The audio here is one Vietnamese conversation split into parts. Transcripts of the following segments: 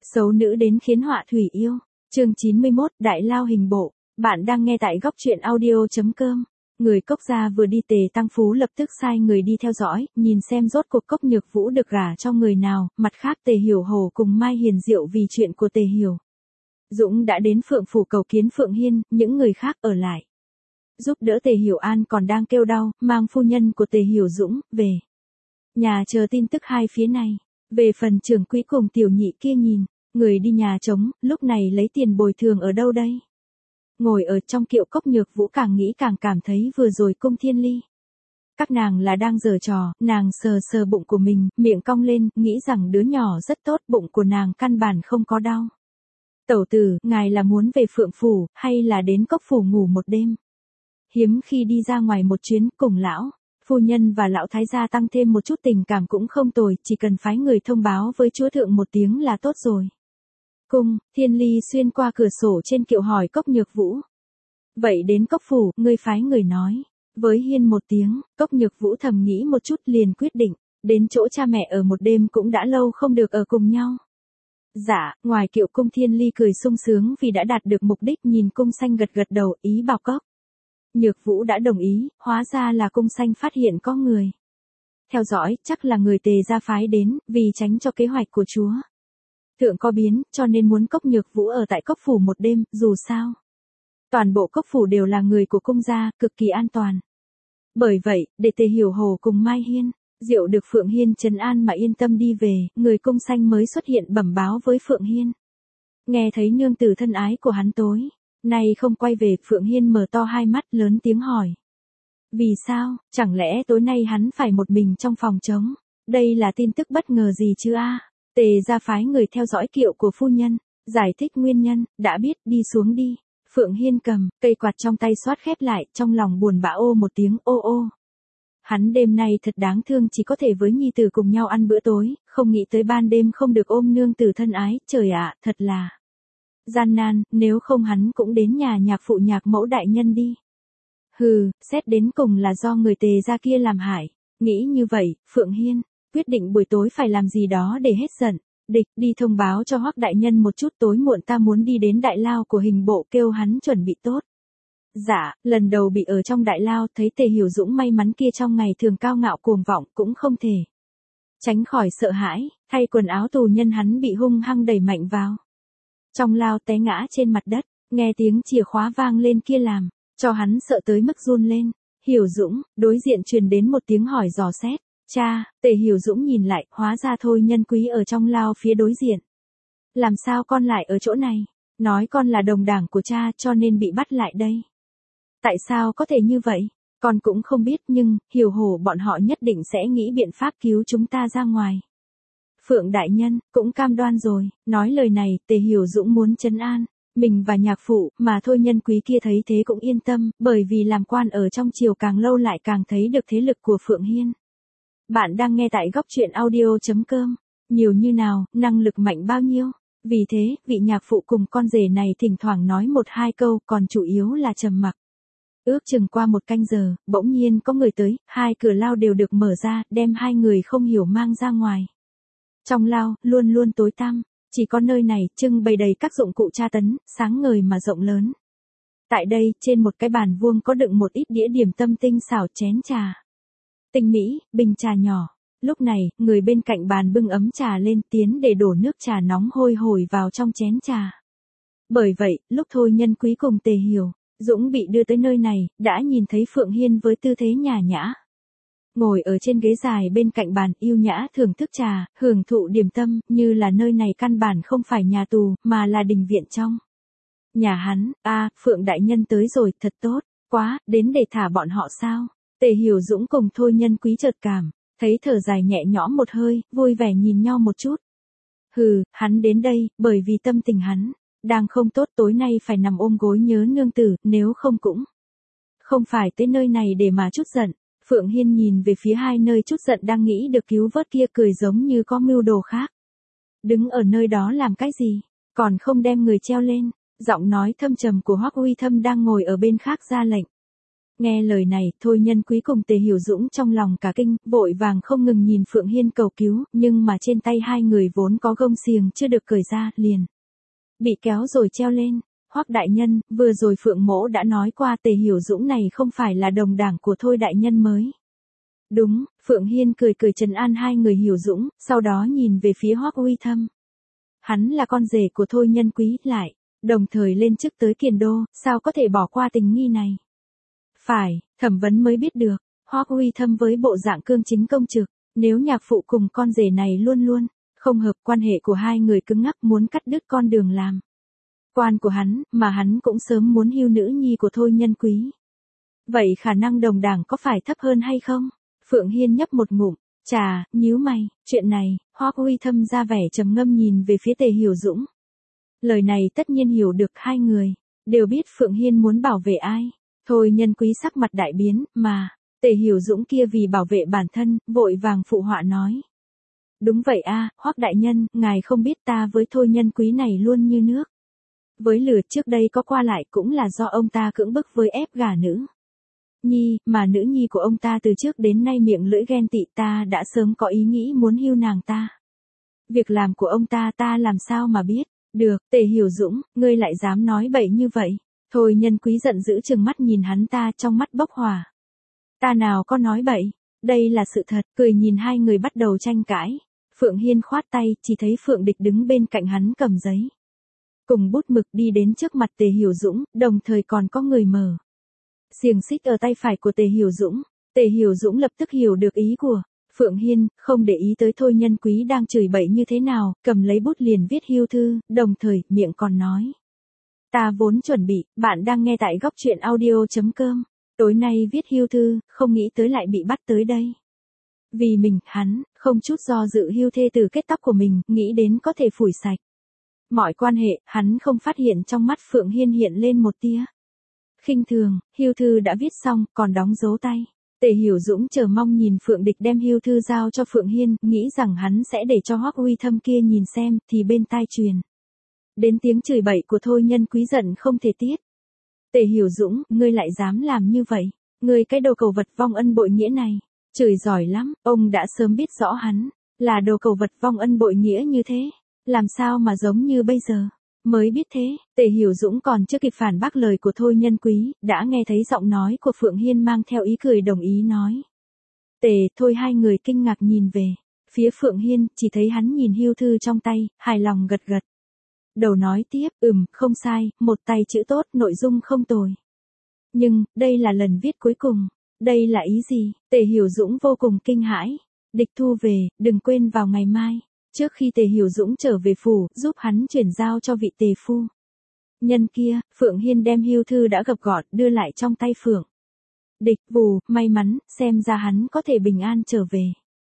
Xấu nữ đến khiến họa thủy yêu. Chương 91, Đại Lao hình bộ. Bạn đang nghe tại góc truyện audio.com. Người Cốc gia vừa đi, Tề Tăng Phú lập tức sai người đi theo dõi, nhìn xem rốt cuộc Cốc Nhược Vũ được gả cho người nào. Mặt khác, Tề Hiểu Hổ cùng Mai Hiền Diệu vì chuyện của Tề Hiểu Dũng đã đến Phượng phủ cầu kiến Phượng Hiên, những người khác ở lại giúp đỡ Tề Hiểu An còn đang kêu đau, mang phu nhân của Tề Hiểu Dũng về nhà chờ tin tức hai phía này. Về phần trưởng quỹ cùng tiểu nhị kia nhìn người đi nhà trống, lúc này lấy tiền bồi thường ở đâu đây? Ngồi ở trong kiệu, Cốc Nhược Vũ càng nghĩ càng cảm thấy vừa rồi Cung Thiên Ly các nàng là đang giở trò. Nàng sờ sờ bụng của mình, miệng cong lên, nghĩ rằng đứa nhỏ rất tốt, bụng của nàng căn bản không có đau. Tẩu tử, ngài là muốn về Phượng phủ, hay là đến Cốc phủ ngủ một đêm? Hiếm khi đi ra ngoài một chuyến, cùng lão phu nhân và lão thái gia tăng thêm một chút tình cảm cũng không tồi, chỉ cần phái người thông báo với chúa thượng một tiếng là tốt rồi. Cung Thiên Ly xuyên qua cửa sổ trên kiệu hỏi Cốc Nhược Vũ. Vậy đến Cốc phủ, ngươi phái người nói với Hiên một tiếng. Cốc Nhược Vũ thầm nghĩ một chút liền quyết định, đến chỗ cha mẹ ở một đêm cũng đã lâu không được ở cùng nhau. Dạ, ngoài kiệu Cung Thiên Ly cười sung sướng vì đã đạt được mục đích, nhìn Cung Xanh gật gật đầu, ý bảo Cốc Nhược Vũ đã đồng ý, hóa ra là Cung Xanh phát hiện có người theo dõi, chắc là người Tề gia phái đến, vì tránh cho kế hoạch của chúa thượng có biến, cho nên muốn Cốc Nhược Vũ ở tại Cốc phủ một đêm, dù sao toàn bộ Cốc phủ đều là người của cung gia, cực kỳ an toàn. Bởi vậy, để Tề Hiểu Hổ cùng Mai Hiên Diệu được Phượng Hiên trấn an mà yên tâm đi về, người Cung Xanh mới xuất hiện bẩm báo với Phượng Hiên. Nghe thấy nương tử thân ái của hắn tối nay không quay về, Phượng Hiên mở to hai mắt lớn tiếng hỏi. Vì sao, chẳng lẽ tối nay hắn phải một mình trong phòng trống? Đây là tin tức bất ngờ gì chứ a? Tề gia phái người theo dõi kiệu của phu nhân, giải thích nguyên nhân, đã biết, đi xuống đi. Phượng Hiên cầm cây quạt trong tay xoát khép lại, trong lòng buồn bã ô một tiếng, ô ô. Hắn đêm nay thật đáng thương, chỉ có thể với nhi tử cùng nhau ăn bữa tối, không nghĩ tới ban đêm không được ôm nương tử thân ái, trời ạ, thật là gian nan, nếu không hắn cũng đến nhà nhạc phụ nhạc mẫu đại nhân đi. Hừ, xét đến cùng là do người Tề gia kia làm hại. Nghĩ như vậy, Phượng Hiên quyết định buổi tối phải làm gì đó để hết giận. Địch, đi thông báo cho Hoắc đại nhân một chút, tối muộn ta muốn đi đến đại lao của hình bộ, kêu hắn chuẩn bị tốt. Dạ, lần đầu bị ở trong đại lao, thấy Tề Hiểu Dũng may mắn kia trong ngày thường cao ngạo cuồng vọng, cũng không thể tránh khỏi sợ hãi, thay quần áo tù nhân hắn bị hung hăng đẩy mạnh vào trong lao, té ngã trên mặt đất, nghe tiếng chìa khóa vang lên kia làm cho hắn sợ tới mức run lên. Hiểu Dũng, đối diện truyền đến một tiếng hỏi dò xét. Cha, Tề Hiểu Dũng nhìn lại, hóa ra Thôi Nhân Quý ở trong lao phía đối diện. Làm sao con lại ở chỗ này? Nói con là đồng đảng của cha cho nên bị bắt lại đây. Tại sao có thể như vậy? Con cũng không biết, nhưng Hiểu Hổ bọn họ nhất định sẽ nghĩ biện pháp cứu chúng ta ra ngoài. Phượng đại nhân cũng cam đoan rồi. Nói lời này, Tề Hiểu Dũng muốn trấn an mình và nhạc phụ, mà Thôi Nhân Quý kia thấy thế cũng yên tâm, bởi vì làm quan ở trong triều càng lâu lại càng thấy được thế lực của Phượng Hiên. Bạn đang nghe tại góc truyện audio.com. Nhiều như nào, năng lực mạnh bao nhiêu. Vì thế, vị nhạc phụ cùng con rể này thỉnh thoảng nói một hai câu, còn chủ yếu là trầm mặc. Ước chừng qua một canh giờ, bỗng nhiên có người tới, hai cửa lao đều được mở ra, đem hai người không hiểu mang ra ngoài. Trong lao, luôn luôn tối tăm, chỉ có nơi này trưng bày đầy các dụng cụ tra tấn, sáng ngời mà rộng lớn. Tại đây, trên một cái bàn vuông có đựng một ít đĩa điểm tâm tinh xảo, chén trà tinh mỹ, bình trà nhỏ. Lúc này, người bên cạnh bàn bưng ấm trà lên, tiến để đổ nước trà nóng hôi hổi vào trong chén trà. Bởi vậy, lúc Thôi Nhân Quý cùng Tề Hiểu Dũng bị đưa tới nơi này, đã nhìn thấy Phượng Hiên với tư thế nhã nhã ngồi ở trên ghế dài bên cạnh bàn, yêu nhã thưởng thức trà, hưởng thụ điểm tâm, như là nơi này căn bản không phải nhà tù, mà là đình viện trong nhà hắn. Phượng đại nhân tới rồi, thật tốt quá, đến để thả bọn họ sao? Tề Hiểu Dũng cùng Thôi Nhân Quý chợt cảm thấy thở dài nhẹ nhõm một hơi, vui vẻ nhìn nhau một chút. Hừ, hắn đến đây, bởi vì tâm tình hắn đang không tốt, tối nay phải nằm ôm gối nhớ nương tử, nếu không cũng không phải tới nơi này để mà chút giận. Phượng Hiên nhìn về phía hai nơi chút giận đang nghĩ được cứu vớt kia, cười giống như có mưu đồ khác. Đứng ở nơi đó làm cái gì, còn không đem người treo lên? Giọng nói thâm trầm của Hoắc Uy Thâm đang ngồi ở bên khác ra lệnh. Nghe lời này, Thôi Nhân Quý cùng Tề Hiểu Dũng trong lòng cả kinh, vội vàng không ngừng nhìn Phượng Hiên cầu cứu, nhưng mà trên tay hai người vốn có gông xiềng chưa được cởi ra, liền bị kéo rồi treo lên. Hoắc đại nhân, vừa rồi Phượng mỗ đã nói qua Tề Hiểu Dũng này không phải là đồng đảng của Thôi đại nhân mới. Đúng, Phượng Hiên cười cười trấn an hai người Hiểu Dũng, sau đó nhìn về phía Hoắc Uy Thâm. Hắn là con rể của Thôi Nhân Quý, lại đồng thời lên chức tới Kiền Đô, sao có thể bỏ qua tình nghi này? Phải, thẩm vấn mới biết được. Hoắc Uy Thâm với bộ dạng cương chính công trực, nếu nhạc phụ cùng con rể này luôn luôn không hợp, quan hệ của hai người cứng ngắc, muốn cắt đứt con đường làm quan của hắn, mà hắn cũng sớm muốn hưu nữ nhi của Thôi Nhân Quý. Vậy khả năng đồng đảng có phải thấp hơn hay không? Phượng Hiên nhấp một ngụm trà, nhíu mày, chuyện này. Hoắc Uy Thâm ra vẻ trầm ngâm nhìn về phía Tề Hiểu Dũng. Lời này tất nhiên hiểu được hai người đều biết Phượng Hiên muốn bảo vệ ai. Thôi Nhân Quý sắc mặt đại biến, mà Tề Hiểu Dũng kia vì bảo vệ bản thân, vội vàng phụ họa nói. Đúng vậy a, Hoắc đại nhân, ngài không biết ta với Thôi Nhân Quý này luôn như nước với lửa, trước đây có qua lại cũng là do ông ta cưỡng bức với ép gả nữ nhi, mà nữ nhi của ông ta từ trước đến nay miệng lưỡi ghen tị, ta đã sớm có ý nghĩ muốn hưu nàng ta. Việc làm của ông ta ta làm sao mà biết được? Tề Hiểu Dũng, ngươi lại dám nói bậy như vậy? Thôi Nhân Quý giận dữ trừng mắt nhìn hắn ta, trong mắt bốc hỏa. Ta nào có nói bậy, đây là sự thật. Cười nhìn hai người bắt đầu tranh cãi. Phượng Hiên khoát tay, chỉ thấy Phượng Địch đứng bên cạnh hắn cầm giấy cùng bút mực đi đến trước mặt Tề Hiểu Dũng, đồng thời còn có người mở xiềng xích ở tay phải của Tề Hiểu Dũng. Tề Hiểu Dũng lập tức hiểu được ý của Phượng Hiên, không để ý tới Thôi Nhân Quý đang chửi bậy như thế nào, cầm lấy bút liền viết hưu thư, đồng thời miệng còn nói. Ta vốn chuẩn bị, bạn đang nghe tại góc truyện audio.com. Tối nay viết hưu thư, không nghĩ tới lại bị bắt tới đây. Vì mình, hắn không chút do dự hưu thê từ kết tóc của mình, nghĩ đến có thể phủi sạch mọi quan hệ. Hắn không phát hiện trong mắt Phượng Hiên hiện lên một tia khinh thường. Hưu thư đã viết xong, còn đóng dấu tay. Tề Hiểu Dũng chờ mong nhìn Phượng Địch đem hưu thư giao cho Phượng Hiên, nghĩ rằng hắn sẽ để cho Hoắc Uy Thâm kia nhìn xem, thì bên tai truyền đến tiếng chửi bậy của Thôi Nhân Quý giận không thể tiết. Tề Hiểu Dũng, ngươi lại dám làm như vậy? Ngươi cái đồ cầu vật vong ân bội nghĩa này, chửi giỏi lắm, ông đã sớm biết rõ hắn là đồ cầu vật vong ân bội nghĩa như thế, làm sao mà giống như bây giờ mới biết thế. Tề Hiểu Dũng còn chưa kịp phản bác lời của Thôi Nhân Quý, đã nghe thấy giọng nói của Phượng Hiên mang theo ý cười đồng ý nói. Tề, Thôi hai người kinh ngạc nhìn về phía Phượng Hiên, chỉ thấy hắn nhìn hưu thư trong tay, hài lòng gật gật đầu nói tiếp, không sai, một tay chữ tốt, nội dung không tồi. Nhưng, đây là lần viết cuối cùng. Đây là ý gì? Tề Hiểu Dũng vô cùng kinh hãi. Địch thu về, đừng quên vào ngày mai. Trước khi Tề Hiểu Dũng trở về phủ, giúp hắn chuyển giao cho vị tề phu nhân kia, Phượng Hiên đem hưu thư đã gập gọn, đưa lại trong tay Phượng Địch. Vù, may mắn, xem ra hắn có thể bình an trở về.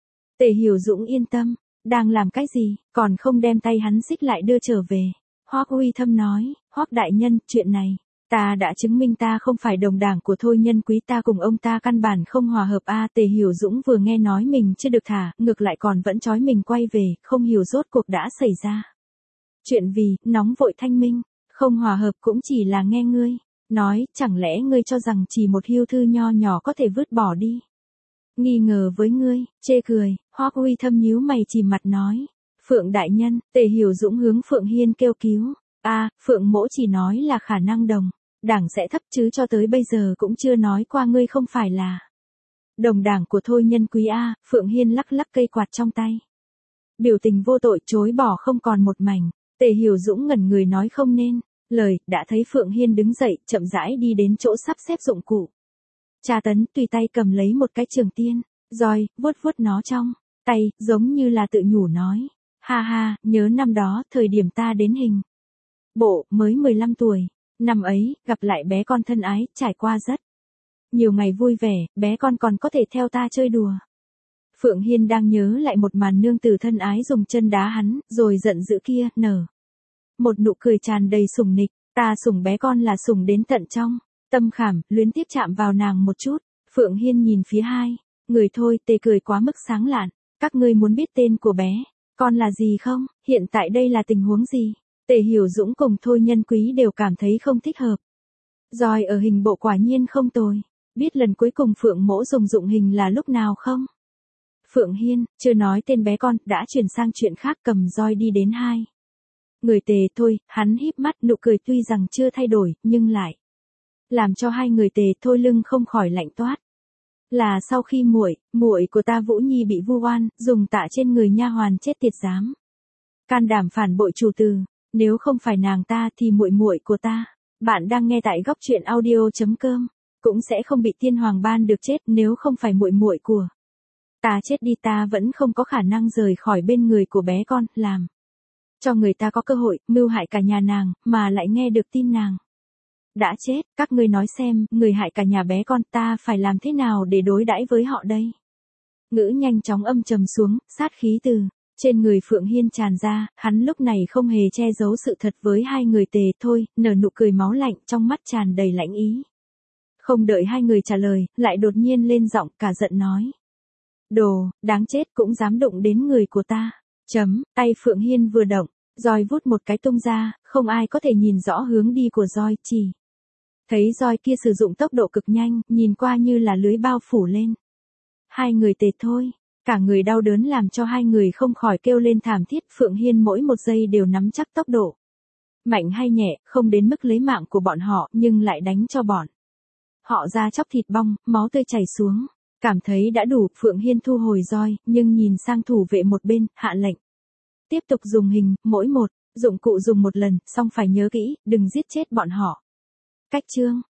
Tề Hiểu Dũng yên tâm, đang làm cái gì, còn không đem tay hắn xích lại đưa trở về. Hoắc Uy Thâm nói, Hoắc đại nhân, chuyện này, ta đã chứng minh ta không phải đồng đảng của Thôi Nhân Quý, ta cùng ông ta căn bản không hòa hợp a. Tề Hiểu Dũng vừa nghe nói mình chưa được thả, ngược lại còn vẫn trói mình quay về, không hiểu rốt cuộc đã xảy ra chuyện vì, nóng vội thanh minh, không hòa hợp cũng chỉ là nghe ngươi nói, chẳng lẽ ngươi cho rằng chỉ một hưu thư nho nhỏ có thể vứt bỏ đi? Nghi ngờ với ngươi, chê cười. Hoắc Uy Thâm nhíu mày chìm mặt nói. Phượng đại nhân, Tề Hiểu Dũng hướng Phượng Hiên kêu cứu. Phượng mỗ chỉ nói là khả năng đồng đảng sẽ thấp, chứ cho tới bây giờ cũng chưa nói qua ngươi không phải là đồng đảng của Thôi Nhân Quý a. Phượng Hiên lắc lắc cây quạt trong tay, biểu tình vô tội chối bỏ không còn một mảnh. Tề Hiểu Dũng ngẩn người nói không nên lời, đã thấy Phượng Hiên đứng dậy, chậm rãi đi đến chỗ sắp xếp dụng cụ tra tấn, tùy tay cầm lấy một cái trường tiên roi, vuốt vuốt nó trong tay, giống như là tự nhủ nói. Ha ha, nhớ năm đó, thời điểm ta đến hình bộ, mới 15 tuổi. Năm ấy, gặp lại bé con thân ái, trải qua rất nhiều ngày vui vẻ, bé con còn có thể theo ta chơi đùa. Phượng Hiên đang nhớ lại một màn nương tử thân ái dùng chân đá hắn, rồi giận dữ kia, nở một nụ cười tràn đầy sủng nịch. Ta sủng bé con là sủng đến tận trong tâm khảm, luyến tiếc chạm vào nàng một chút. Phượng Hiên nhìn phía hai người Thôi, Tề cười quá mức sáng lạn. Các ngươi muốn biết tên của bé con là gì không? Hiện tại đây là tình huống gì? Tề Hiểu Dũng cùng Thôi Nhân Quý đều cảm thấy không thích hợp. Roi ở hình bộ quả nhiên không tồi. Biết lần cuối cùng Phượng Mỗ dùng dụng hình là lúc nào không? Phượng Hiên, chưa nói tên bé con, đã chuyển sang chuyện khác cầm roi đi đến hai người Tề Thôi, hắn híp mắt nụ cười tuy rằng chưa thay đổi, nhưng lại làm cho hai người Tề Thôi lưng không khỏi lạnh toát. Là sau khi muội của ta Vũ Nhi bị vu oan, dùng tạ trên người nha hoàn chết tiệt dám. Can đảm phản bội chủ tử, nếu không phải nàng ta thì muội của ta. Bạn đang nghe tại góc truyện audio.com, cũng sẽ không bị tiên hoàng ban được chết nếu không phải muội của ta chết đi, ta vẫn không có khả năng rời khỏi bên người của bé con, làm cho người ta có cơ hội mưu hại cả nhà nàng, mà lại nghe được tin nàng đã chết. Các ngươi nói xem, người hại cả nhà bé con, ta phải làm thế nào để đối đãi với họ đây? Ngữ nhanh chóng âm trầm xuống, sát khí từ trên người Phượng Hiên tràn ra, hắn lúc này không hề che giấu sự thật với hai người Tề Thôi, nở nụ cười máu lạnh, trong mắt tràn đầy lãnh ý. Không đợi hai người trả lời, lại đột nhiên lên giọng cả giận nói: Đồ, đáng chết cũng dám đụng đến người của ta. Tay Phượng Hiên vừa động, roi vút một cái tung ra, không ai có thể nhìn rõ hướng đi của roi, chỉ thấy roi kia sử dụng tốc độ cực nhanh, nhìn qua như là lưới bao phủ lên hai người Tề Thôi. Cả người đau đớn làm cho hai người không khỏi kêu lên thảm thiết. Phượng Hiên mỗi một giây đều nắm chắc tốc độ, mạnh hay nhẹ, không đến mức lấy mạng của bọn họ, nhưng lại đánh cho bọn họ da chóc thịt bong, máu tươi chảy xuống. Cảm thấy đã đủ, Phượng Hiên thu hồi roi, nhưng nhìn sang thủ vệ một bên, hạ lệnh tiếp tục dùng hình, mỗi một dụng cụ dùng một lần, xong phải nhớ kỹ, đừng giết chết bọn họ. Cách chương